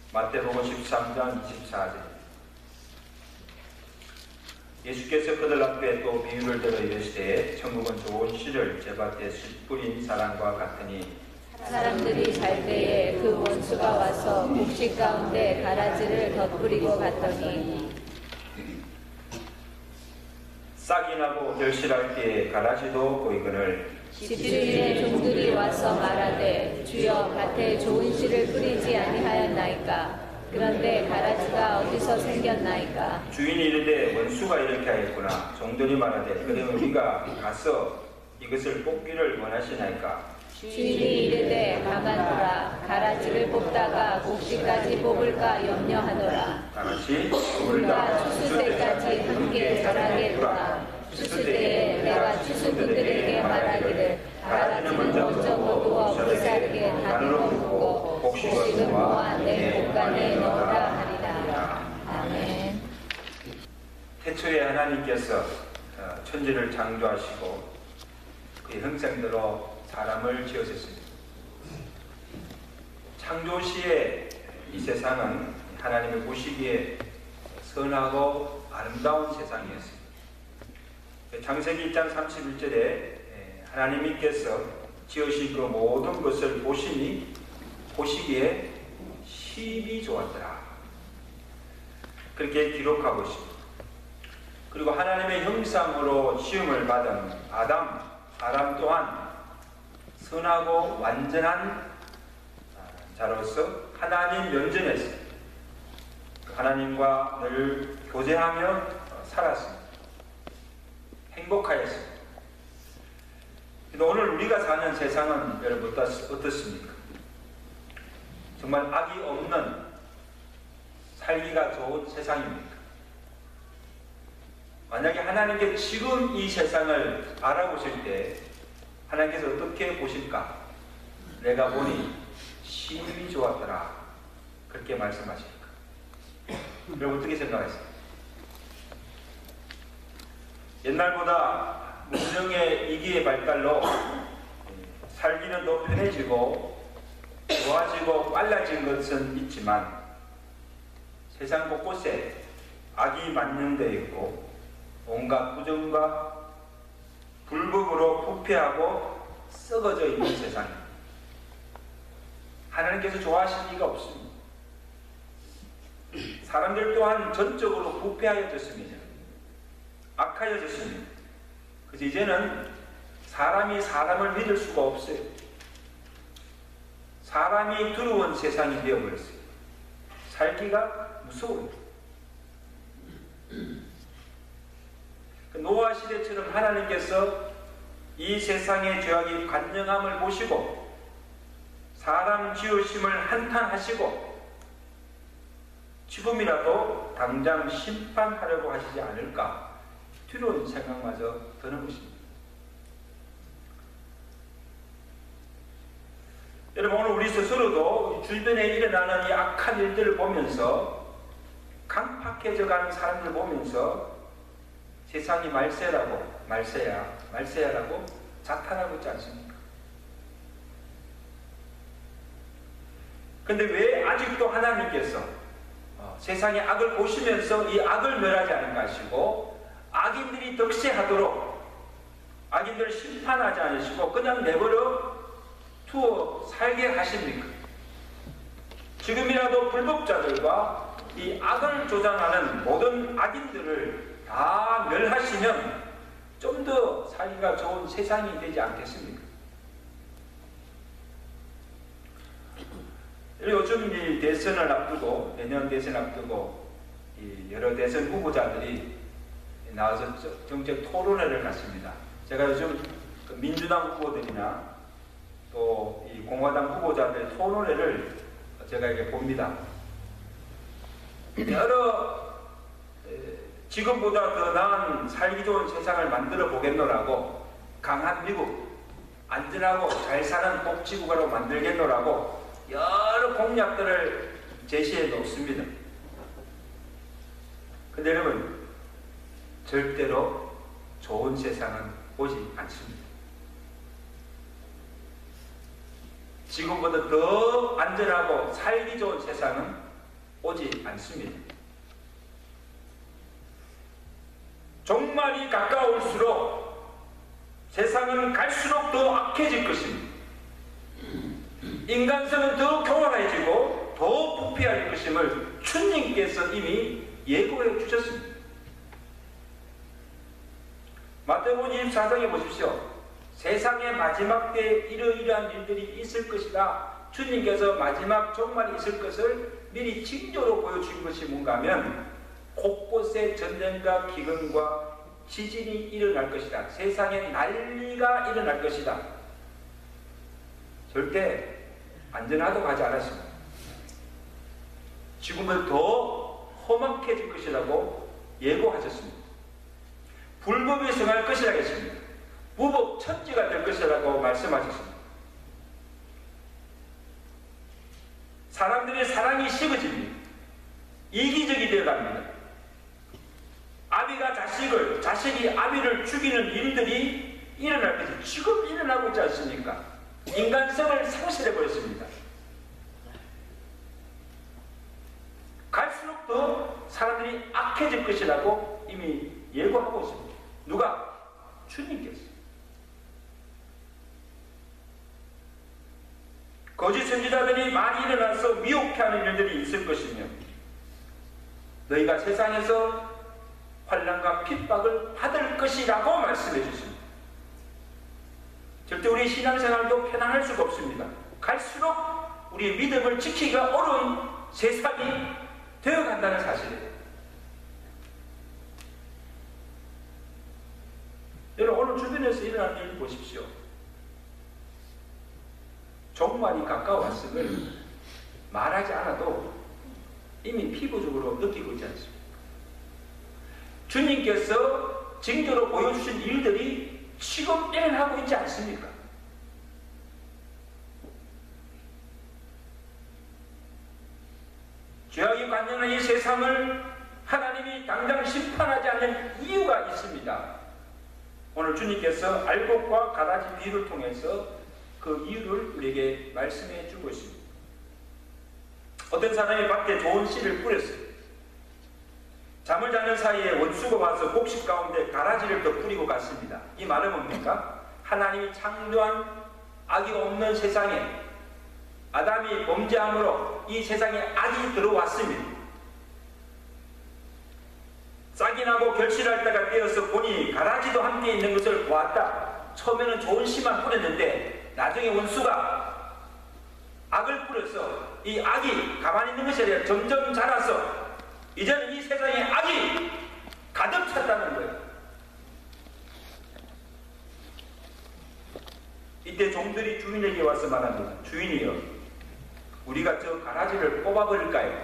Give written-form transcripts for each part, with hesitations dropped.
마태복음 13장 24절. 예수께서 그들 앞에 또 비유를 들어 이르시되 천국은 좋은 씨를 제밭에 뿌린 사람과 같으니 사람들이 잘 때에 그 원수가 와서 곡식 가운데 가라지를 덧뿌리고 갔더니 싹이 나고 결실할 때에 가라지도 보이거늘 집주인의 종들이 와서 말하되 주여 밭에 좋은 씨를 뿌리지 아니하였나이까. 그런데 가라지가 어디서 생겼나이까. 주인이 이르되 원수가 이렇게 하였구나. 종들이 말하되 그러면 우리가 가서 이것을 뽑기를 원하시나이까. 주인이 이르되 가만두라. 가라지를 뽑다가 곡식까지 뽑을까 염려하노라. 다같이 우리가 추수 때까지 함께 자라게 두라. 추수 때에 내가 추수꾼들에게 말하기를 가라지는 먼저 거두어 불사르게 단으로 묶고 곡식은 모아 내 곳간에 넣으라 하리라. 아멘. 태초에 하나님께서 천지를 창조하시고 그의 형상대로 사람을 지으셨습니다. 창조 시에 이 세상은 하나님을 보시기에 선하고 아름다운 세상이었습니다. 창세기 1장 31절에 하나님께서 지으신 그 모든 것을 보시기에 심히 좋았더라. 그렇게 기록하고 있습니다. 그리고 하나님의 형상으로 지음을 받은 아담 또한 선하고 완전한 자로서 하나님 면전에서 하나님과 늘 교제하며 살았습니다. 행복하였습니다. 오늘 우리가 사는 세상은 여러분 어떻습니까? 정말 악이 없는 살기가 좋은 세상입니까? 만약에 하나님께 지금 이 세상을 알아보실 때 하나님께서 어떻게 보실까? 내가 보니 심히 좋았더라. 그렇게 말씀하십니까? 여러분 어떻게 생각하세요? 옛날보다 문명의 이기의 발달로 살기는 더 편해지고 좋아지고 빨라진 것은 있지만 세상 곳곳에 악이 만연되어 있고 온갖 부정과 불법으로 부패하고 썩어져 있는 세상입니다. 하나님께서 좋아하실 리가 없습니다. 사람들 또한 전적으로 부패하여졌습니다. 악하여졌습니다. 그래서 이제는 사람이 사람을 믿을 수가 없어요. 사람이 두려운 세상이 되어버렸어요. 살기가 무서워요. 노아 시대처럼 하나님께서 이 세상의 죄악이 관영함을 보시고 사람 지으심을 한탄하시고 지금이라도 당장 심판하려고 하시지 않을까 두려운 생각마저 드는 것입니다. 여러분 오늘 우리 스스로도 주변에 일어나는 이 악한 일들을 보면서 강팍해져가는 사람들 보면서 세상이 말세야라고 자탄하고 있지 않습니까? 근데 왜 아직도 하나님께서 세상의 악을 보시면서 이 악을 멸하지 않을까 하시고 악인들이 득세하도록 악인들을 심판하지 않으시고 그냥 내버려 두어 살게 하십니까? 지금이라도 불법자들과 이 악을 조장하는 모든 악인들을 다 멸하시면 좀 더 살기가 좋은 세상이 되지 않겠습니까? 요즘 이 대선을 앞두고 내년 대선 앞두고 이 여러 대선 후보자들이 나와서 정책 토론회를 갖습니다. 제가 요즘 민주당 후보들이나 또 이 공화당 후보자들의 토론회를 제가 이렇게 봅니다. 여러 지금보다 더 나은 살기 좋은 세상을 만들어 보겠노라고 강한 미국, 안전하고 잘 사는 복지국가로 만들겠노라고 여러 공약들을 제시해 놓습니다. 근데 여러분 절대로 좋은 세상은 오지 않습니다. 지금보다 더 안전하고 살기 좋은 세상은 오지 않습니다. 종말이 가까울수록 세상은 갈수록 더 악해질 것입니다. 인간성은 더 교만해지고 더 부패할 것임을 주님께서 이미 예고해 주셨습니다. 마태복음 24장에 보십시오. 세상의 마지막 때에 이러이러한 일들이 있을 것이다. 주님께서 마지막 종말이 있을 것을 미리 징조로 보여준 것이 뭔가 하면 곳곳에 전쟁과 기근과 지진이 일어날 것이다. 세상에 난리가 일어날 것이다. 절대 안전하다고 하지 않았습니다. 지금은 더 험악해질 것이라고 예고하셨습니다. 불법이 성할 것이라고 했습니다. 무법 천지가 될 것이라고 말씀하셨습니다. 사람들의 사랑이 식어집니다. 이기적이 되어갑니다. 아비가 자식을, 자식이 아비를 죽이는 일들이 일어날 것이 지금 일어나고 있지 않습니까? 인간성을 상실해버렸습니다. 갈수록 더 사람들이 악해질 것이라고 이미 예고하고 있습니다. 누가? 주님께서. 거짓 선지자들이 많이 일어나서 미혹해하는 일들이 있을 것이며 너희가 세상에서 환난과 핍박을 받을 것이라고 말씀해 주십니다. 절대 우리 신앙생활도 편안할 수가 없습니다. 갈수록 우리의 믿음을 지키기가 어려운 세상이 되어간다는 사실이에요. 여러분 오늘 주변에서 일어나는 일 보십시오. 종말이 가까웠음을 말하지 않아도 이미 피부적으로 느끼고 있지 않습니까? 주님께서 징조로 보여주신 일들이 지금 일어나고 있지 않습니까? 죄악이 관영한 이 세상을 하나님이 당장 심판하지 않는 이유가 있습니다. 오늘 주님께서 알곡과 가라지 비유를 통해서 그 이유를 우리에게 말씀해 주고 있습니다. 어떤 사람이 밭에 좋은 씨를 뿌렸어요. 잠을 자는 사이에 원수가 와서 곡식 가운데 가라지를 더 뿌리고 갔습니다. 이 말은 뭡니까? 하나님이 창조한 악이 없는 세상에 아담이 범죄함으로 이 세상에 악이 들어왔습니다. 싹이 나고 결실할 때가 되어서 보니 가라지도 함께 있는 것을 보았다. 처음에는 좋은 씨만 뿌렸는데 나중에 원수가 악을 뿌려서 이 악이 가만히 있는 것이 아니라 점점 자라서 이제는 이 세상에 악이 가득 찼다는 거예요. 이때 종들이 주인에게 와서 말합니다. 주인이여, 우리가 저 가라지를 뽑아버릴까요?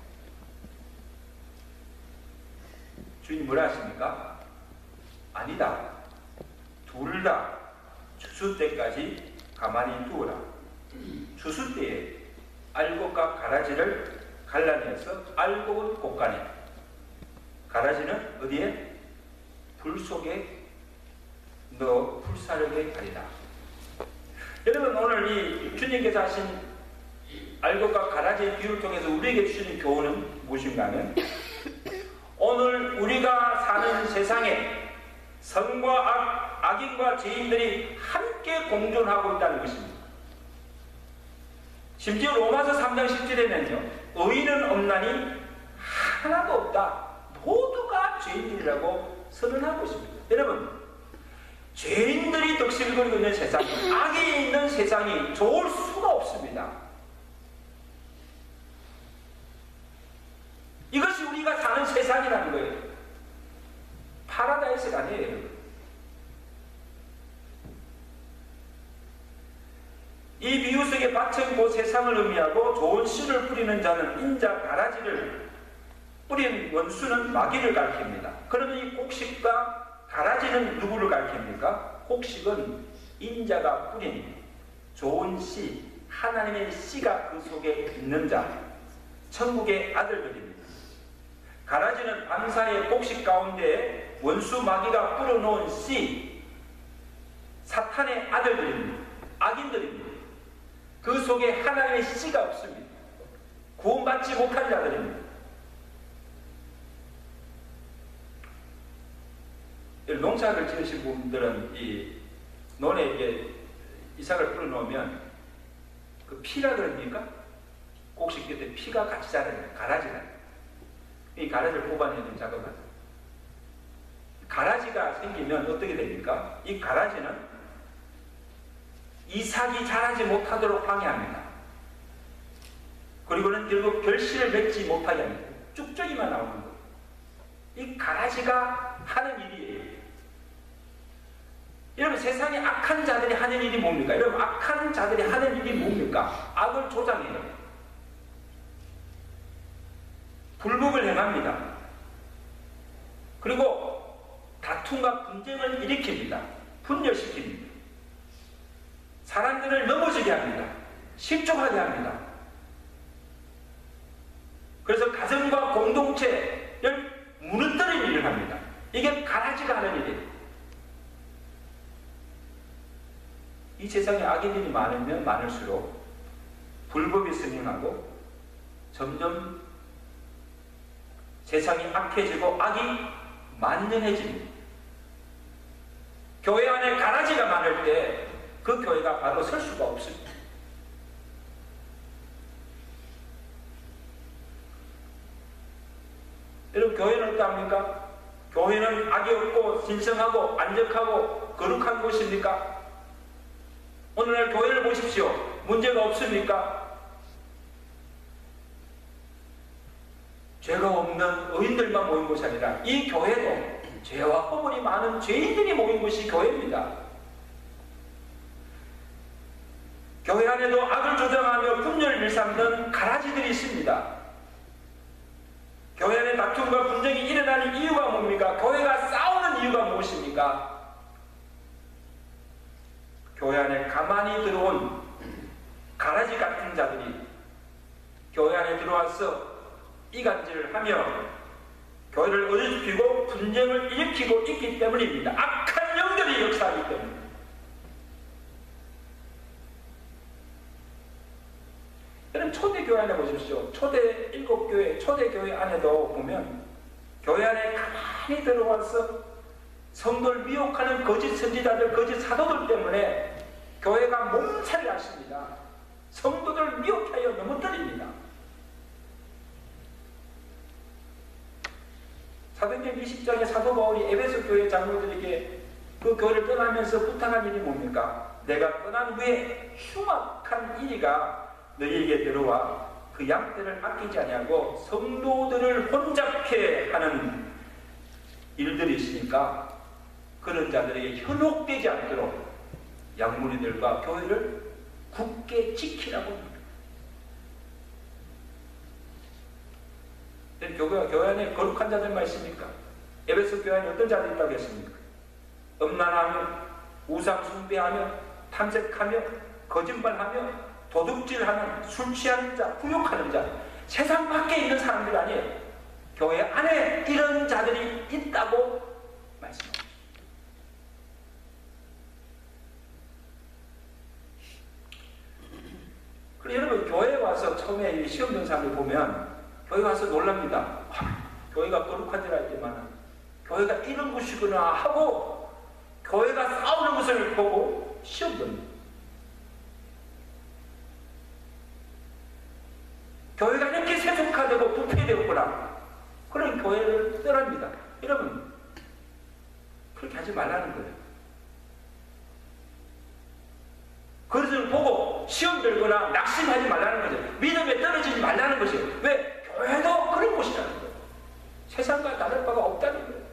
주인이 뭐라 하십니까? 아니다. 둘 다 추수 때까지 가만히 두어라. 추수 때에 알곡과 가라지를 갈라내서 알곡은 곳간에, 가라지는 어디에? 불 속에 넣어 불사르게 하리라. 여러분 오늘 이 주님께서 하신 알곡과 가라지의 비유를 통해서 우리에게 주시는 교훈은 무엇인가 하면 오늘 우리가 사는 세상에 선과 악인과 죄인들이 함께 공존하고 있다는 것입니다. 심지어 로마서 3장 10절에는요. 의인은 없나니 하나도 없다. 모두가 죄인들이라고 선언하고 있습니다. 여러분 죄인들이 덕심을 거리고 있는 세상, 악이 있는 세상이 좋을 수가 없습니다. 이것이 우리가 사는 세상이라는 거예요. 파라다이스가 아니에요, 여러분. 이 비유 속의 밭은 곧 세상을 의미하고 좋은 씨를 뿌리는 자는 인자 가라지를 뿌린 원수는 마귀를 가리킵니다. 그러면 이 곡식과 가라지는 누구를 가리킵니까? 곡식은 인자가 뿌린 좋은 씨, 하나님의 씨가 그 속에 있는 자, 천국의 아들들입니다. 가라지는 밤사이의 곡식 가운데 원수 마귀가 뿌려놓은 씨, 사탄의 아들들입니다. 악인들입니다. 그 속에 하나님의 씨가 없습니다. 구원받지 못한 자들입니다. 농사를 지으신 분들은 이 논에 이게 이삭을 풀어놓으면 그 피라 그럽니까? 꼭시 때 피가 같이 자라요. 가라지가. 이 가라지를 뽑아내는 작업을 하죠. 가라지가 생기면 어떻게 됩니까? 이 가라지는 이삭이 자라지 못하도록 방해합니다. 그리고는 결국 결실을 맺지 못하게 합니다. 쭉저기만 나오는 거예요. 이 가라지가 하는 일이에요. 여러분, 세상에 악한 자들이 하는 일이 뭡니까? 여러분, 악한 자들이 하는 일이 뭡니까? 악을 조장해요. 불법을 행합니다. 그리고 다툼과 분쟁을 일으킵니다. 분열시킵니다. 사람들을 넘어지게 합니다. 실족하게 합니다. 그래서 가정과 공동체를 무너뜨리는 일을 합니다. 이게 가라지가 하는 일이에요. 이 세상에 악인들이 많으면 많을수록 불법이 승행하고 점점 세상이 악해지고 악이 만연해집니다. 교회 안에 가라지가 많을 때 그 교회가 바로 설 수가 없습니다. 여러분, 교회는 어떠합니까? 교회는 악이 없고 신성하고 안적하고 거룩한 곳입니까? 오늘날 교회를 보십시오. 문제가 없습니까? 죄가 없는 의인들만 모인 곳이 아니라 이 교회도 죄와 허물이 많은 죄인들이 모인 곳이 교회입니다. 교회 안에도 악을 조장하며 분열을 일삼는 가라지들이 있습니다. 교회 안에 다툼과 분쟁이 일어나는 이유가 뭡니까? 교회가 싸우는 이유가 무엇입니까? 교회 안에 가만히 들어온 가라지 같은 자들이 교회 안에 들어와서 이간질을 하며 교회를 어지럽히고 분쟁을 일으키고 있기 때문입니다. 악한 영들이 역사하기 때문입니다. 여러분, 초대교회 안에 보십시오. 초대 7교회, 초대교회 안에도 보면 교회 안에 가만히 들어와서 성도를 미혹하는 거짓 선지자들, 거짓 사도들 때문에 교회가 몸살이 났습니다. 성도들을 미혹하여 넘어뜨립니다. 사도행전 20장에 사도 바울이 에베소 교회 장로들에게 그 교회를 떠나면서 부탁한 일이 뭡니까? 내가 떠난 후에 흉악한 이리가 너희에게 들어와 그 양떼를 아끼지 아니하고 성도들을 혼잡케 하는 일들이 있으니까 그런 자들에게 현혹되지 않도록 양무리들과 교회를 굳게 지키라고 합니다. 교회 안에 거룩한 자들만 있습니까? 에베소 교회 안에 어떤 자들이 있다고 했습니까? 음란하며 우상 숭배하며 탐색하며 거짓말하며 도둑질하는 술 취하는 자, 후욕하는 자, 세상 밖에 있는 사람들 아니에요. 교회 안에 이런 자들이 있다고 말씀합니다. 그리고 여러분, 교회에 와서 처음에 시험 본 사람들 보면 교회 와서 놀랍니다. 교회가 거룩한 줄 알지만 교회가 이런 곳이구나 하고 교회가 싸우는 것을 보고 시험 봅니다. 교회가 이렇게 세속화되고 부패되었구나. 그런 교회를 떠납니다. 여러분, 그렇게 하지 말라는 거예요. 그것을 보고 시험 들거나 낙심하지 말라는 거죠. 믿음에 떨어지지 말라는 것이에요. 왜? 교회도 그런 곳이라는 거예요. 세상과 다를 바가 없다는 거예요.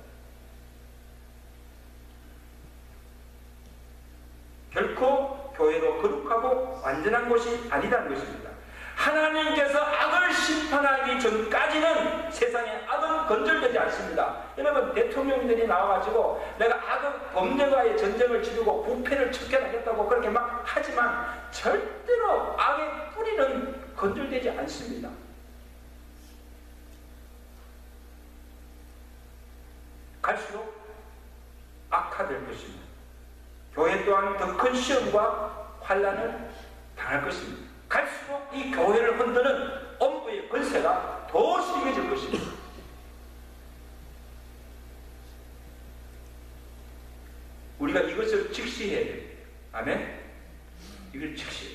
결코 교회도 거룩하고 완전한 곳이 아니다는 것입니다. 하나님께서 악을 심판하기 전까지는 세상에 악은 건절되지 않습니다. 여러분, 대통령들이 나와가지고 내가 악의 범죄와의 전쟁을 치르고 부패를 척결하겠다고 그렇게 막 하지만 절대로 악의 뿌리는 건절되지 않습니다. 갈수록 악화될 것입니다. 교회 또한 더 큰 시험과 환난을 당할 것입니다. 갈수록 이 교회를 흔드는 엄부의 우리가 이것을 직시해야 됩니다. 아멘? 이걸 즉시.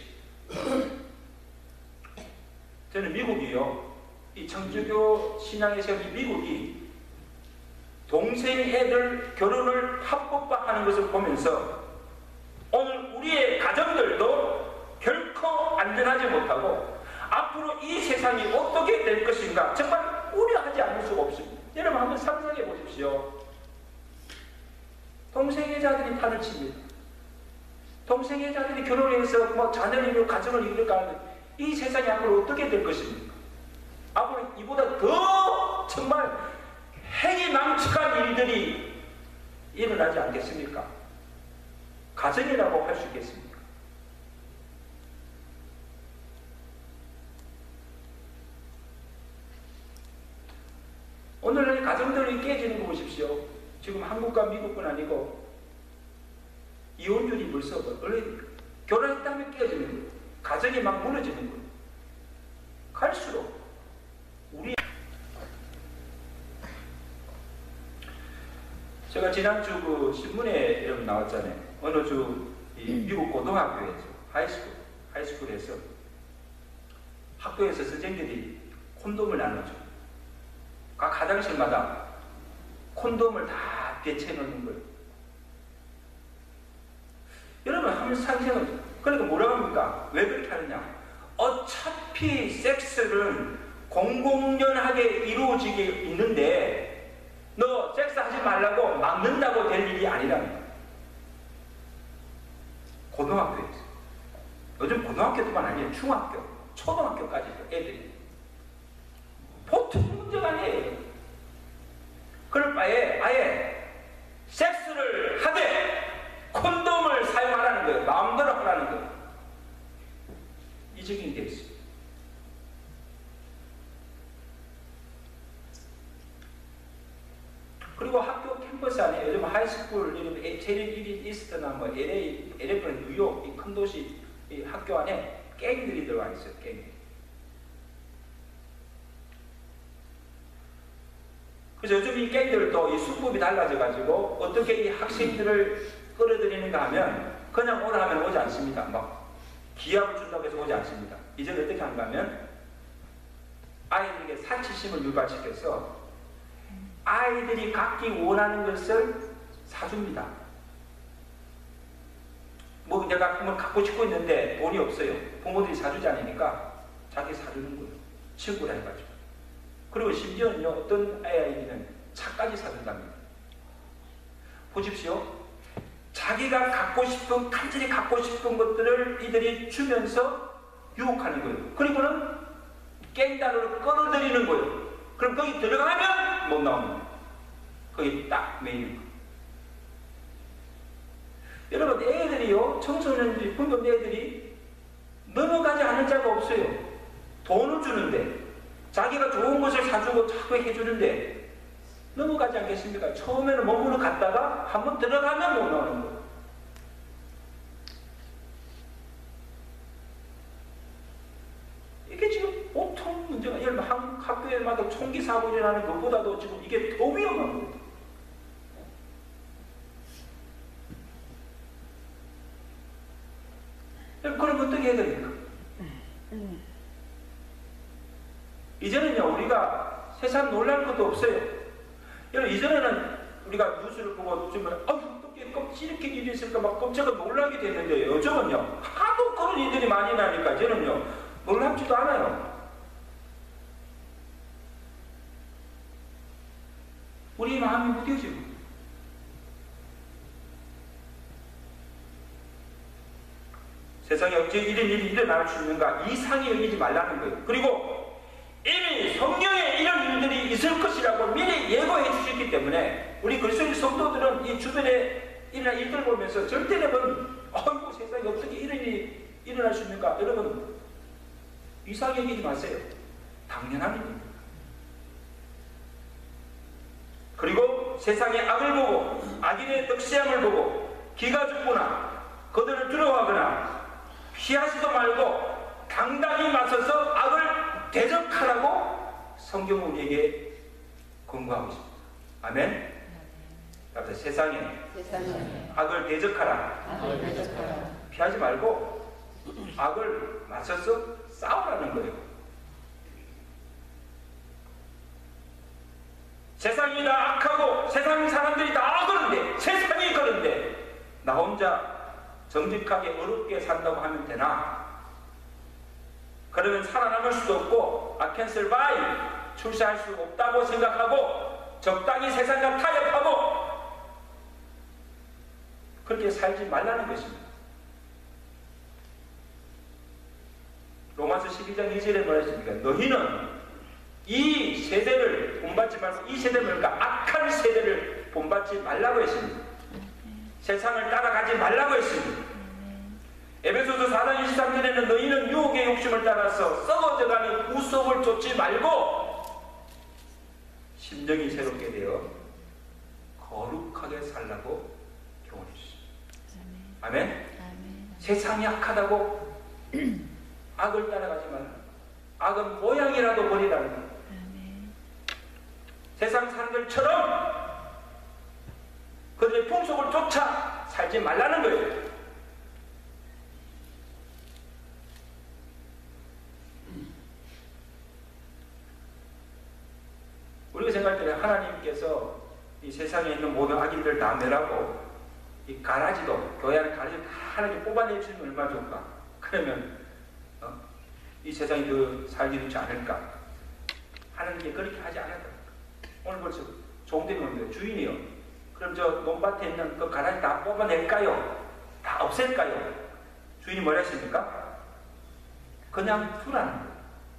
저는 미국이요, 이 청주교 신앙에서 이 미국이 동생 애들 결혼을 합법화하는 것을 보면서 오늘 우리의 가정들도 결코 안전하지 못하고 앞으로 이 세상이 어떻게 될 것인가 정말 우려하지 않을 수가 없습니다. 여러분 한번 상상해 보십시오. 동생의 자들이 판을 칩니다. 동생의 자들이 결혼해서 뭐 자녀를 이루고 가정을 이룰까 하는데 이 세상이 앞으로 어떻게 될 것입니까? 앞으로 이보다 더 정말 행위망측한 일들이 일어나지 않겠습니까? 가정이라고 할 수 있겠습니까? 오늘날 가정들이 깨지는 거 보십시오. 지금 한국과 미국뿐 아니고 이혼율이 벌써 원래 결혼했다면 깨지는 거예요. 가정이 막 무너지는 거예요. 갈수록 우리 제가 지난주 그 신문에 여러분 나왔잖아요. 어느 주 미국 고등학교에서 하이스쿨에서 학교에서 선생님들이 콘돔을 나눠줘. 각 화장실마다 콘돔을 다 배치해 놓는 거예요. 여러분 한번 상상을, 그러니까 뭐라고 합니까? 왜 그렇게 하느냐? 어차피 섹스는 공공연하게 이루어지게 있는데 너 섹스 하지 말라고 막는다고 될 일이 아니라는 거예요. 고등학교에서. 요즘 고등학교뿐만 아니에요. 중학교, 초등학교까지도 애들이. 보통 문제가 아니에요. 그럴 바에 아예 섹스를 하되 콘돔을 사용하라는 거예요. 마음대로 하라는 거예요. 이 적용이 되어 있습니다. 그리고 학교 캠퍼스 안에 요즘 하이스쿨, 체리 이스트나 뭐 LA는 뉴욕, 이 큰 도시 이 학교 안에 갱들이 들어가 있어요. 갱. 그래서 요즘 이 갱들도 이 수법이 달라져가지고 어떻게 이 학생들을 끌어들이는가 하면 그냥 오라 하면 오지 않습니다. 막 기합을 준다고 해서 오지 않습니다. 이제는 어떻게 하는가 하면 아이들에게 사치심을 유발시켜서 아이들이 갖기 원하는 것을 사줍니다. 뭐 내가 한번 갖고 싶고 있는데 돈이 없어요. 부모들이 사주지 않으니까 자기 사주는 거예요. 친구라 해가지고. 그리고 심지어는요, 어떤 아이들은 차까지 사준답니다. 보십시오. 자기가 갖고 싶은, 간절히 갖고 싶은 것들을 이들이 주면서 유혹하는 거예요. 그리고는 깽단으로 끌어들이는 거예요. 그럼 거기 들어가면 못 나오는 거예요. 거기 딱 매이는 거예요. 여러분, 애들이요, 청소년들이, 분명 애들이 넘어가지 않을 자가 없어요. 돈을 주는데, 자기가 좋은 것을 사주고 자꾸 해주는데, 넘어가지 않겠습니까? 처음에는 몸으로 갔다가 한번 들어가면 못 나오는 거예요. 이게 지금 보통 문제가, 예를 들면 한 학교에마다 총기 사고 일어나는 것보다도 지금 이게 더 위험한 겁니다. 그럼 어떻게 해야 됩니까? 이제는요, 우리가 세상 놀랄 것도 없어요. 여러분, 이전에는 우리가 뉴스를 보고 좀, 어떻게 이렇게 일이 있을까 막 깜짝아 놀라게 됐는데, 요즘은요, 하도 그런 일들이 많이 나니까 저는요, 놀랍지도 않아요. 우리 마음이 무뎌지고. 세상에 어째 이런 일이 일어날 수 있는가 이상히 여기지 말라는 거예요. 그리고 이미 성경에 이런 일들이 있을 것이라고 미리 예고해 주셨기 때문에 우리 그리스도인 성도들은 이 주변에 일어난 일들을 보면서 절대 여러분, 어이구 세상에 어떻게 이런 일이 일어날 수 있는가, 여러분 이상히 여기지 마세요. 당연한 일입니다. 그리고 세상의 악을 보고 악인의 득세함을 보고 기가 죽거나 그들을 두려워하거나 피하지도 말고 당당히 맞서서 악을 대적하라고 성경은 우리에게 권고하고 있습니다. 아멘. 세상에 악을 대적하라. 피하지 말고 악을 맞서서 싸우라는 거예요. 세상이 다 악하고 세상 사람들이 다 그런데, 세상이 그런데 나 혼자 정직하게 어렵게 산다고 하면 되나? 그러면 살아남을 수도 없고 I can survive, 출세할 수 없다고 생각하고 적당히 세상과 타협하고 그렇게 살지 말라는 것입니다. 로마서 12장 2절에 뭐라 했습니까? 너희는 이 세대를 본받지 말고, 이 세대는 그러니까 악한 세대를 본받지 말라고 했습니다. 세상을 따라가지 말라고 했습니다. 에베소서 4장 23절에는 너희는 유혹의 욕심을 따라서 썩어져가는 우속을 쫓지 말고 심령이 새롭게 되어 거룩하게 살라고 교훈해 주십니다. 아멘? 세상이 악하다고 악을 따라가지 말라. 악은 모양이라도 버리라는 거예요. 세상 사람들처럼 그들의 풍속을 쫓아 살지 말라는 거예요. 우리가 생각할 때 하나님께서 이 세상에 있는 모든 악인들 다 멸하고 이 가라지도, 교회 안에 가라지 다 하나님 뽑아내주면 얼마나 좋을까? 그러면 이 세상이 더 살기 좋지 않을까? 하나님께 그렇게 하지 않았다. 오늘 벌써 종들이 오는데 주인이요. 그럼 저 논밭에 있는 그 가라지 다 뽑아낼까요? 다 없앨까요? 주인이 뭐라 했습니까? 그냥 두라는 거예요.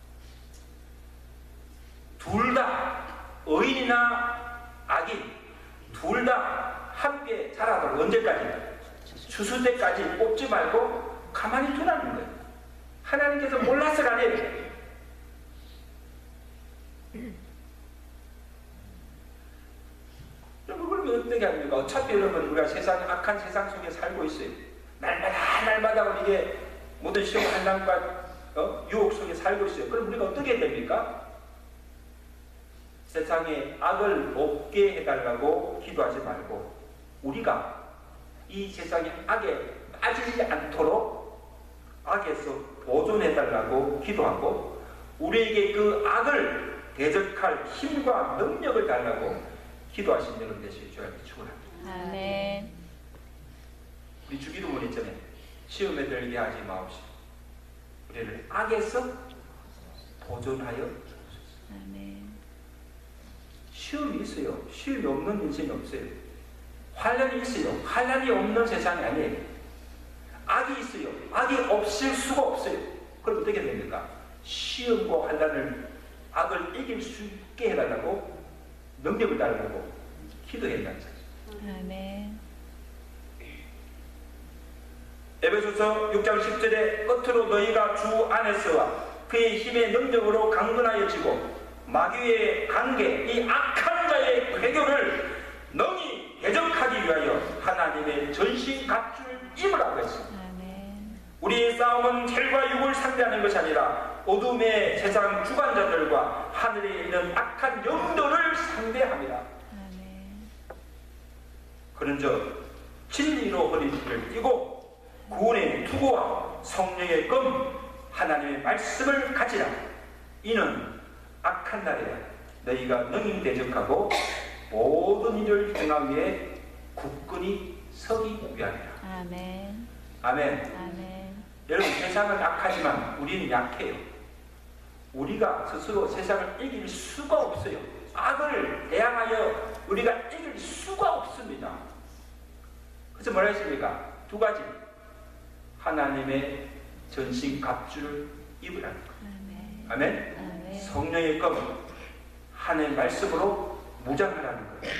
둘 다 의인이나 악인 둘 다 함께 자라도록 언제까지? 추수 때까지 뽑지 말고 가만히 두라는 거예요. 하나님께서 몰라서가 아니에요. 여러분 그러면 어떻게 합니까? 어차피 여러분 우리가 악한 세상 속에 살고 있어요. 날마다 우리에게 모든 시험 환난과 유혹 속에 살고 있어요. 그럼 우리가 어떻게 해야 됩니까? 세상에 악을 없게 해달라고 기도하지 말고 우리가 이 세상의 악에 빠지지 않도록 악에서 보존해달라고 기도하고 우리에게 그 악을 대적할 힘과 능력을 달라고 기도하신 여러분 되시길 주님께 축원합니다. 아멘. 우리 주기도문 있잖아요. 시험에 들게 하지 마옵시고 우리를 악에서 보존하여 주옵소서. 아멘. 시험이 있어요. 시험이 없는 인생이 없어요. 환난이 있어요. 환난이 없는 세상이 아니에요. 악이 있어요. 악이 없을 수가 없어요. 그럼 어떻게 됩니까? 시험과 환난을 악을 이길 수 있게 해달라고 능력을 달라고 기도해야만 하죠. 아멘. 에베소서 6장 10절에 끝으로 너희가 주 안에서와 그의 힘의 능력으로 강건하여지고 마귀의 관계, 이 악한 자의 궤교를 능히 대적하기 위하여 하나님의 전신 갑주를 입으라고 했습니다. 아멘. 우리의 싸움은 혈과 육을 상대하는 것이 아니라 어둠의 세상 주관자들과 하늘에 있는 악한 영들을 상대합니다. 아멘. 그런즉 진리로 허리를 띠고 구원의 투구와 성령의 금 하나님의 말씀을 가지라. 이는 악한 날에 너희가 능히 대적하고 모든 일을 행하기 위해 굳건히 서기 위함이라. 아멘. 아멘. 아멘. 여러분 세상은 악하지만 우리는 약해요. 우리가 스스로 세상을 이길 수가 없어요. 악을 대항하여 우리가 이길 수가 없습니다. 그래서 뭐라 했습니까? 두 가지. 하나님의 전신 갑주를 입으라는 것. 아멘. 아멘. 아멘. 성령의 검 하나님의 말씀으로 무장하라는 거예요.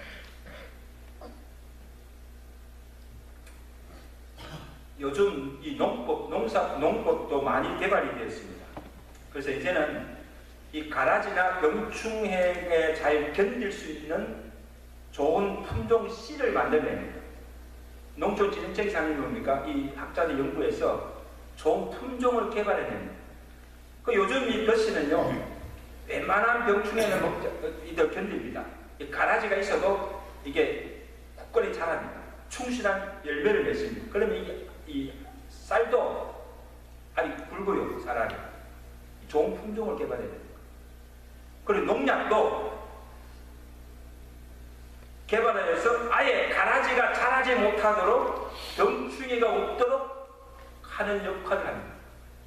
요즘 이 농법도 많이 개발이 되었습니다. 그래서 이제는 이 가라지나 병충해에 잘 견딜 수 있는 좋은 품종 씨를 만들어냅니다. 농촌진흥청이 뭡니까? 이 학자들 연구해서 좋은 품종을 개발해냅니다. 그 요즘 이 벼씨는요, 웬만한 병충해는 이들 견딥니다. 이 가라지가 있어도 이게 굳건히 자랍니다. 충실한 열매를 맺습니다. 그러면 이 쌀도 아니 굵어요. 쌀알이. 좋은 품종을 개발해야 됩니다. 그리고 농약도 개발해서 아예 가라지가 자라지 못하도록 병충해가 없도록 하는 역할을 합니다.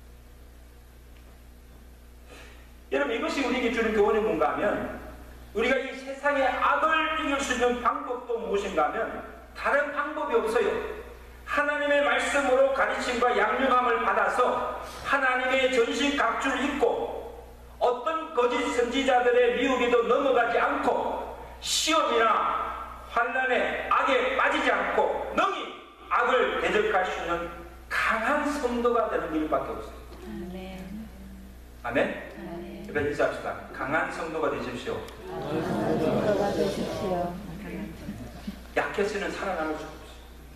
여러분, 이것이 우리에게 주는 교훈이 뭔가 하면, 우리가 이 세상의 악을 이길 수 있는 방법도 무엇인가 하면 다른 방법이 없어요. 하나님의 말씀으로 가르침과 양육함을 받아서 하나님의 전신갑주를 입고 어떤 거짓 선지자들의 미혹에도 넘어가지 않고 시험이나 환난에 악에 빠지지 않고 능히 악을 대적할 수 있는 강한 성도가 되는 일밖에 없어요. 아멘. 아멘. 이번 인사합시다. 강한 성도가 되십시오. 성도가 되십시오. 약해서는 살아남을 수 없어요.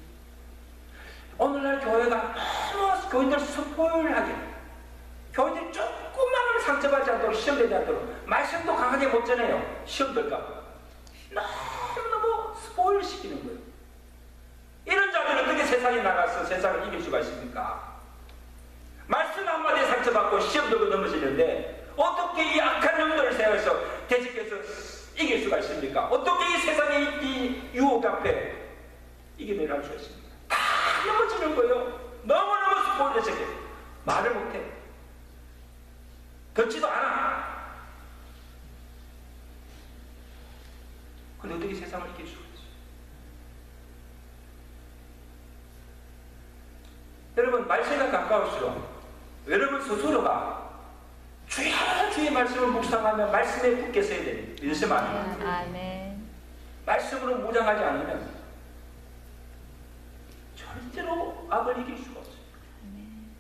오늘날 교회가 너무 교인들 스포일하게, 교인들이 조금만 상처받지 않도록, 시험되지 않도록 말씀도 강하게 못 전해요. 시험 들까 너무 스포일 시키는 거예요. 이런 자들은 어떻게 세상에 나가서 세상을 이길 수가 있습니까? 말씀 한마디에 상처받고 시험 들고 넘어지는데 어떻게 이 악한 영들을 세워서 대적해서 이길 수가 있습니까? 어떻게 이 세상의 이 유혹 앞에 이겨낼 수가 있습니까? 다 넘어지는 거예요. 너무너무 스포일을 시켜요. 말을 못해. 듣지도 않아. 근데 어떻게 세상을 이길 수가 있어요? 여러분, 말씀과 가까울수록 여러분 스스로가 주의 말씀을 묵상하며 말씀에 굳게 서야 됩니다. 믿으시면 안 돼요. 아멘. 말씀으로 무장하지 않으면 절대로 악을 이길 수가 없어요. 아멘.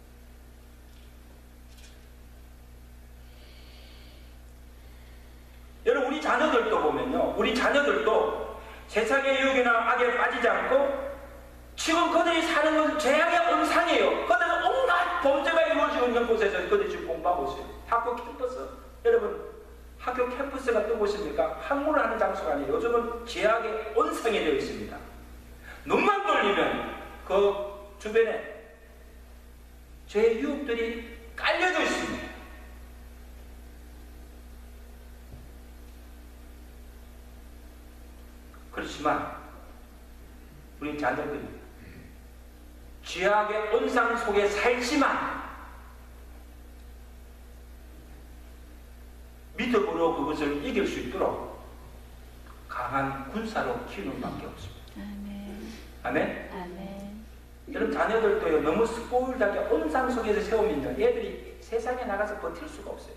여러분, 우리 자녀들도 보면요, 우리 자녀들도 세상의 유혹이나 악에 빠지지 않고 지금 그들이 사는 건 죄악의 온상이에요. 그들은 온갖 범죄가 이루어지고 있는 곳에서 그들이 지금 공부하고 있어요. 학교 캠퍼스, 여러분 학교 캠퍼스가 또 무엇입니까? 학문을 하는 장소가 아니에요. 요즘은 죄악의 온상이 되어 있습니다. 눈만 돌리면 그 주변에 죄의 유혹들이 깔려져 있습니다. 그렇지만 우리 자녀들이 죄악의 온상 속에 살지만 믿음으로 그것을 이길 수 있도록 강한 군사로 키우는 밖에 없습니다. 아멘. 아멘? 아멘. 여러분, 자녀들도요, 너무 스포일하게 온상 속에서 세우면 애들이 세상에 나가서 버틸 수가 없어요.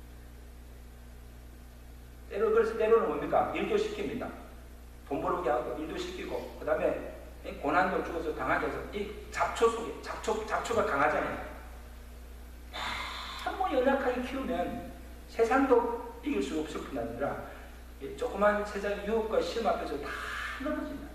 그래서 때로는 뭡니까? 일도 시킵니다. 돈 벌게 하고 일도 시키고, 그 다음에 고난도 주어서 당하게 해서 이 잡초 속에, 잡초가 강하잖아요. 너무 연약하게 키우면 세상도 이길 수 없을 뿐 아니라 조그만 세상의 유혹과 시험 앞에서 다 넘어집니다.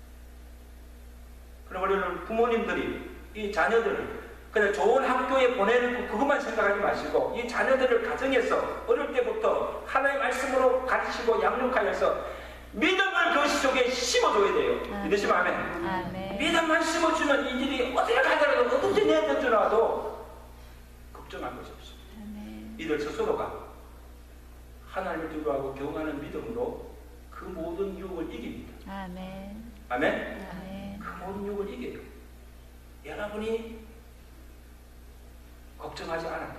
그럼 우리는 부모님들이 이 자녀들을 그냥 좋은 학교에 보내는 그것만 생각하지 마시고 이 자녀들을 가정에서 어릴 때부터 하나님의 말씀으로 가르치고 양육하여서 믿음을 그 속에 심어줘야 돼요. 믿으시면 아멘. 아멘. 믿음만 심어주면 이들이 어디를 가더라도 어떻게 내던져놔도 걱정할 것이 없습니다. 아멘. 이들 스스로가 하나님을 두려워하고 경외하는 믿음으로 그 모든 유혹을 이깁니다. 아멘. 아멘? 아멘. 그 모든 유혹을 이겨요. 여러분이 걱정하지 않아도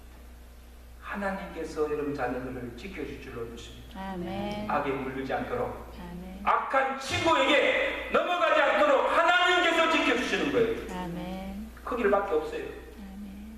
하나님께서 여러분 자녀들을 지켜줄 줄로 믿습니다. 아멘. 악에 물들지 않도록, 아멘. 악한 친구에게 넘어가지 않도록 하나님께서 지켜주시는 거예요. 아멘. 그 길밖에 없어요. 아멘.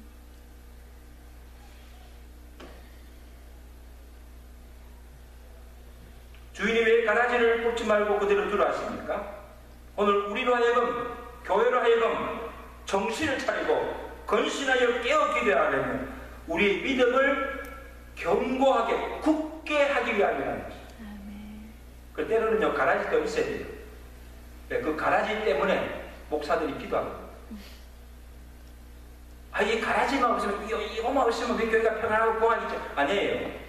주인이 왜 가라지를 뽑지 말고 그대로 두라 하십니까? 오늘 우리로 하여금, 교회로 하여금 정신을 차리고 건신하여 깨어 기도하려면 우리의 믿음을 견고하게 굳게 하기 위함이라는 것입니다. 그 때로는요, 가라지도 있어야 돼요. 그 가라지 때문에 목사들이 기도하거든요. 아, 이 가라지만 없으면, 이거만 없으면 우리 교회가 평안하고 공하겠죠. 아니에요.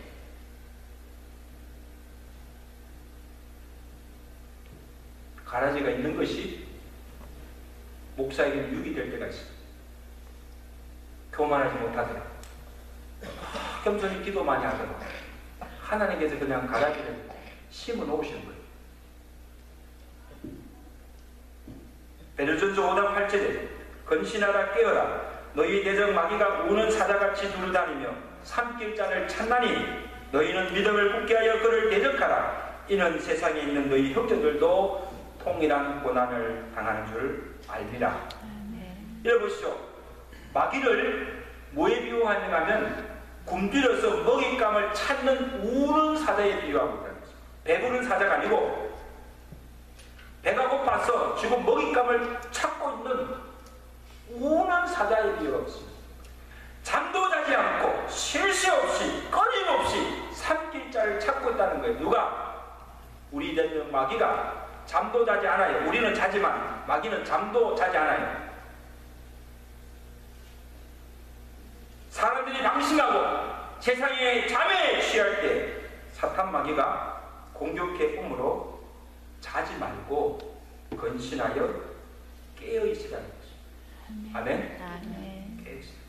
가라지가 있는 것이 목사에게는 유익이 될 때가 있어요. 교만하지 못하더라. 겸손히 기도 많이 하더라. 하나님께서 그냥 가라지를 심어 놓으시는 거예요. 베드로전서 5장 8절에 건신하라 깨어라 너희 대적 마귀가 우는 사자같이 두루다니며 삼킬 자를 찾나니 너희는 믿음을 굳게 하여 그를 대적하라. 이는 세상에 있는 너희 형제들도 통일한 고난을 당하는 줄 알리라. 이래 보시죠. 마귀를 뭐에 비유하는가 하면 굶주려서 먹잇감을 찾는 우는 사자에 비유하고 있다는 거죠. 배부른 사자가 아니고 배가 고파서 지금 먹잇감을 찾고 있는 우는 사자에 비유하고 있습니다. 잠도 자지 않고 쉴 새 없이 끊임없이 삼킬 자를 찾고 있다는 거예요. 누가? 우리 대적 마귀가 잠도 자지 않아요. 우리는 자지만 마귀는 잠도 자지 않아요. 사람들이 방심하고 세상에 잠에 취할 때 사탄 마귀가 공격해 오므로 자지 말고 건신하여 깨어 있으라는 거죠. 아멘. 깨어 있으라.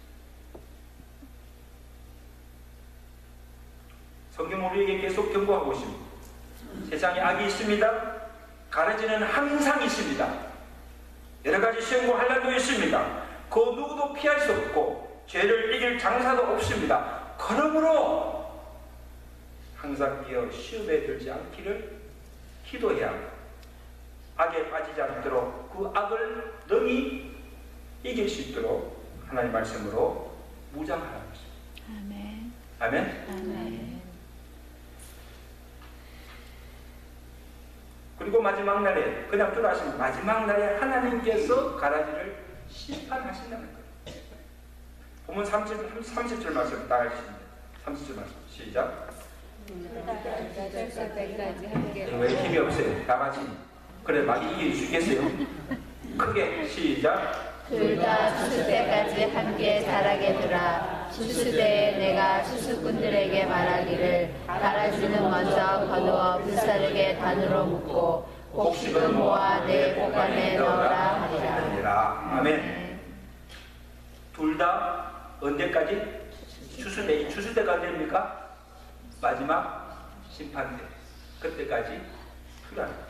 성경 우리에게 계속 경고하고 있습니다. 세상에 악이 있습니다. 가라지는 항상 있습니다. 여러 가지 시험과 환난도 있습니다. 그 누구도 피할 수 없고 죄를 이길 장사도 없습니다. 그러므로 항상 깨어 시험에 들지 않기를 기도해야 합니다. 악에 빠지지 않도록 그 악을 능히 이길 수 있도록 하나님 말씀으로 무장하라는 것입니다. 아멘. 아멘. 아멘. 그리고 마지막 날에 그냥 들어가시면 마지막 날에 하나님께서 가라지를 심판하신다는 거예요. 보면 30절 말씀 다 하시는데 30절 말씀 시작. 왜 힘이 없어요? 다 같이. 그래 마귀 이기시겠어요? 크게 시작. 둘 다 추수 때까지 함께 자라게 두라. 추수 때에 내가 추수꾼들에게 말하기를 가라지는 먼저 거두어 불사르게 단으로 묶고 곡식은 모아 내 보관에 넣으라 하리라. 아멘. 둘 다 언제까지? 추수 때까지 됩니까? 마지막 심판 때. 그때까지 필요합니다.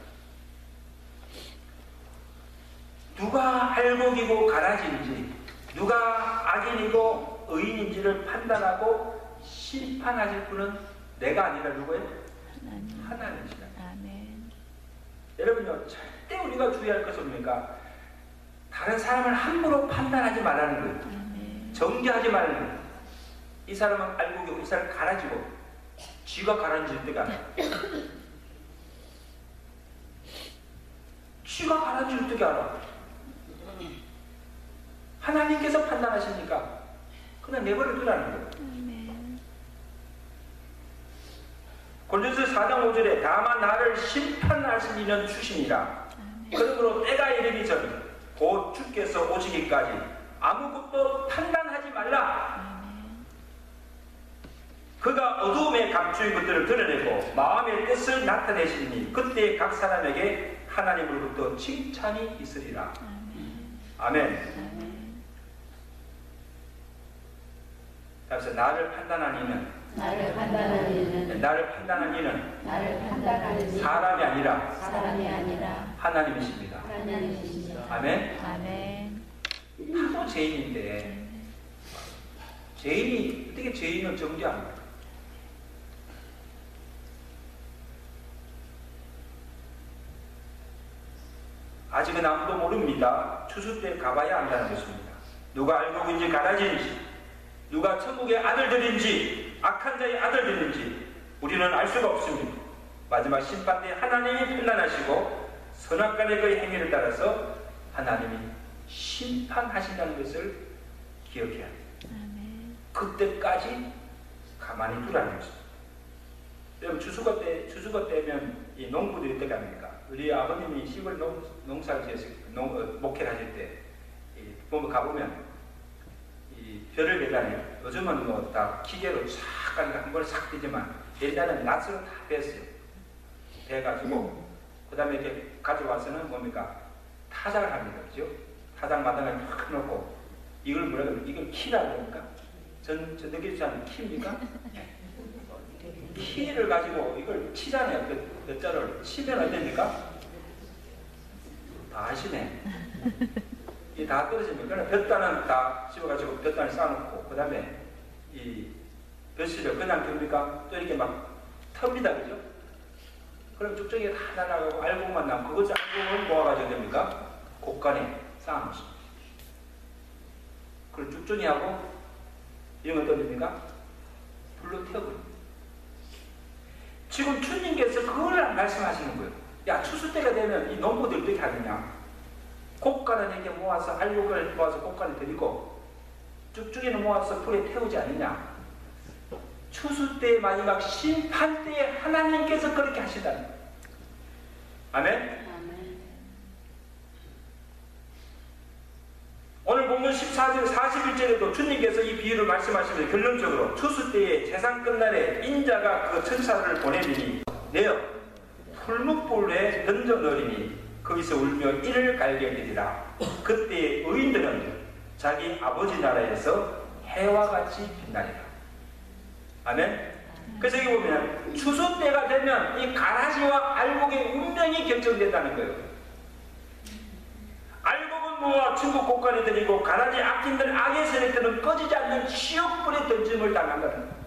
누가 알곡이고 가라지인지 누가 악인이고 의인인지를 판단하고 심판하실 분은 내가 아니라 누구예요? 하나님이시다. 아멘. 여러분요, 절대 우리가 주의할 것은 뭡니까? 다른 사람을 함부로 판단하지 말라는 거예요. 아멘. 정죄하지 말라는 거예요. 이 사람은 알곡이고 이 사람은 가라지고 쥐가 가라앉을 때가 아니야. 쥐가 가라앉을 때가 알아. 하나님께서 판단하십니까? 그냥 내버려 두라는 거예요. 골로새 4장 5절에 다만 나를 심판하신 이는 주시니라. 그러므로 때가 이르기 전 곧 주께서 오시기까지 아무것도 판단하지 말라. 그가 어두움에 감추인 것들을 드러내고 마음의 뜻을 나타내시니 그때 각 사람에게 하나님으로부터 칭찬이 있으리라. 아멘. 그래서 나를 판단한 이는 나를 판단한 이는 사람이 아니라 하나님이십니다. 아멘. 아멘. 다도 죄인인데 죄인이 어떻게 죄인을 정죄합니까? 아직은 아무도 모릅니다. 추수 때 가봐야 한다는 것입니다. 누가 알곡인지 가라지인지 누가 천국의 아들들인지 악한 자의 아들들인지 우리는 알 수가 없습니다. 마지막 심판 때 하나님이 판단하시고 선악간의 그 행위를 따라서 하나님이 심판하신다는 것을 기억해야 합니다. 그때까지 가만히 두라는 것입니다. 여러분 추수가 때면 이 농부들이 어떻게 합니까? 우리 아버님이 시골 농사를 지어서 목회를 하실 때 보면 가보면 이 벼를 매다녀요. 요즘은 뭐 다 기계로 싹 가니까 한 번에 싹 뛰지만 옛날에는 낫으로 다 뺐어요. 빼가지고 그 다음에 이렇게 가져와서는 뭡니까? 타작을 합니다. 그죠? 타작 마당에 팍 놓고, 이걸 뭐라 그러면, 이걸 키라고 합니까? 전 느끼지 않는 키입니까? 키를 가지고 이걸 치잖아요. 몇 자를 치면 안 됩니까? 다 아시네. 이게 다 떨어집니다. 그러나 볕단은 다 씹어가지고 볕단을 쌓아놓고, 그 다음에 이 볕실을 그냥 둡니까? 또 이렇게 막 텁니다. 그죠? 그럼 쭉쭉이 다 날아가고 알곡만 남고, 그것이 알곡을 모아가지고 됩니까? 곡간에 쌓아놓습니다. 그걸 쭉쭉이 하고, 이건 어떤 됩니까? 불로 태워버립니다. 지금 주님께서 그걸 말씀하시는 거예요. 야, 추수 때가 되면 이 농부들 어떻게 하느냐? 곡간을 이렇게 모아서 알곡을 모아서 곡간에 들이고 쭉쭉이는 모아서 불에 태우지 않느냐? 추수 때의 마지막 심판 때에 하나님께서 그렇게 하시다는 거예요. 아멘? 오늘 본문 14절 41절에도 주님께서 이 비유를 말씀하시면서 결론적으로 추수 때에 재상 끝날에 인자가 그 천사를 보내리니 내어 풀무불에 던져 넣으리니 거기서 울며 이를 갈게 되리라. 그때 의인들은 자기 아버지 나라에서 해와 같이 빛나리라. 아멘. 그래서 여기 보면 추수 때가 되면 이 가라지와 알곡의 운명이 결정된다는 거예요. 알곡은 모아 중국 곡간에 들이고 가라지 악인들 악의 세력들은 꺼지지 않는 지옥불에 던짐을 당한다는 거예요.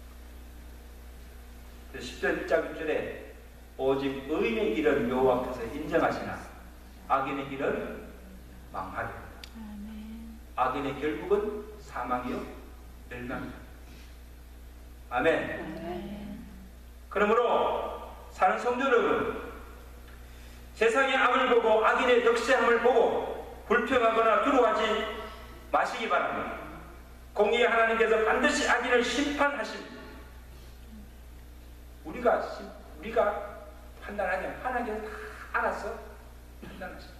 10절 1절에 오직 의인의 길은 여호와께서 인정하시나 악인의 길은 망하리라. 악인의 결국은 사망이요 멸망이다. 아멘. 그러므로 사는 성도 여러분, 세상의 악을 보고 악인의 덕세함을 보고 불평하거나 두려워하지 마시기 바랍니다. 공의의 하나님께서 반드시 악인을 심판하십니다. 우리가 판단하지 않아요. 하나님께서 다 알아서 판단하십니다.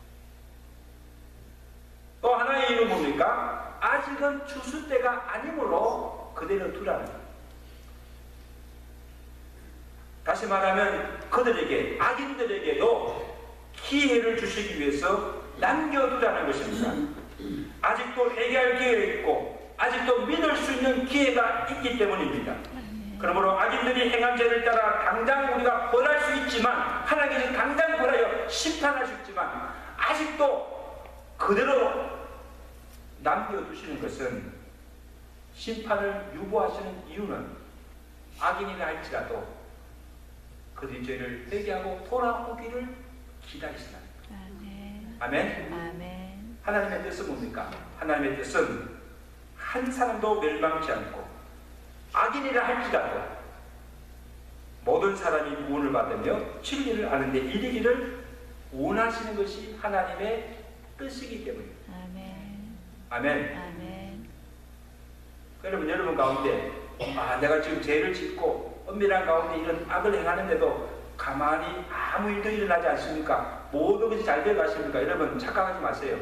또 하나의 이유는 뭡니까? 아직은 추수 때가 아니므로 그대로 두라는 거예요. 다시 말하면 그들에게, 악인들에게도 기회를 주시기 위해서 남겨두라는 것입니다. 아직도 회개할 기회가 있고 아직도 믿을 수 있는 기회가 있기 때문입니다. 그러므로 악인들이 행한 죄를 따라 당장 우리가 벌할 수 있지만, 하나님께서 당장 벌하여 심판할 수 있지만, 아직도 그대로 남겨두시는 것은, 심판을 유보하시는 이유는 악인이라 할지라도 그들의 죄를 회개하고 돌아오기를 기다리시는 거예요. 아멘. 아멘. 하나님의 뜻은 뭡니까? 하나님의 뜻은 한 사람도 멸망치 않고 악인이라 할지라도 모든 사람이 구원을 받으며 진리를 아는데 이르기를 원하시는 것이 하나님의 뜻이기 때문입니다. 아멘. 아멘. 아멘. 그러면 여러분 가운데 내가 지금 죄를 짓고 은밀한 가운데 이런 악을 행하는데도 가만히 아무 일도 일어나지 않습니까? 모든 것이 잘 되어 가십니까? 여러분 착각하지 마세요.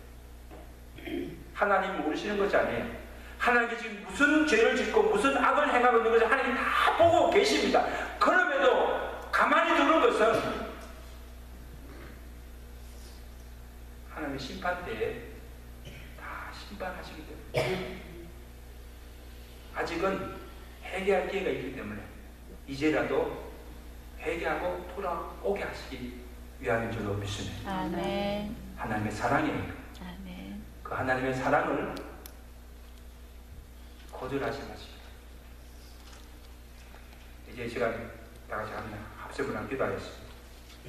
하나님 모르시는 것이 아니에요. 하나님께 지금 무슨 죄를 짓고 무슨 악을 행하고 있는 것을 하나님 다 보고 계십니다. 그럼에도 가만히 두는 것은 하나님의 심판 때에 다 심판하시기 때문에, 아직은 회개할 기회가 있기 때문에 이제라도 회개하고 돌아오게 하시기 위함인 줄로 믿습니다. 아멘. 하나님의 사랑이에요. 아멘. 그 하나님의 사랑을 거절하지 마시고, 이제 시간 다 같이 합성을 기도하겠습니다.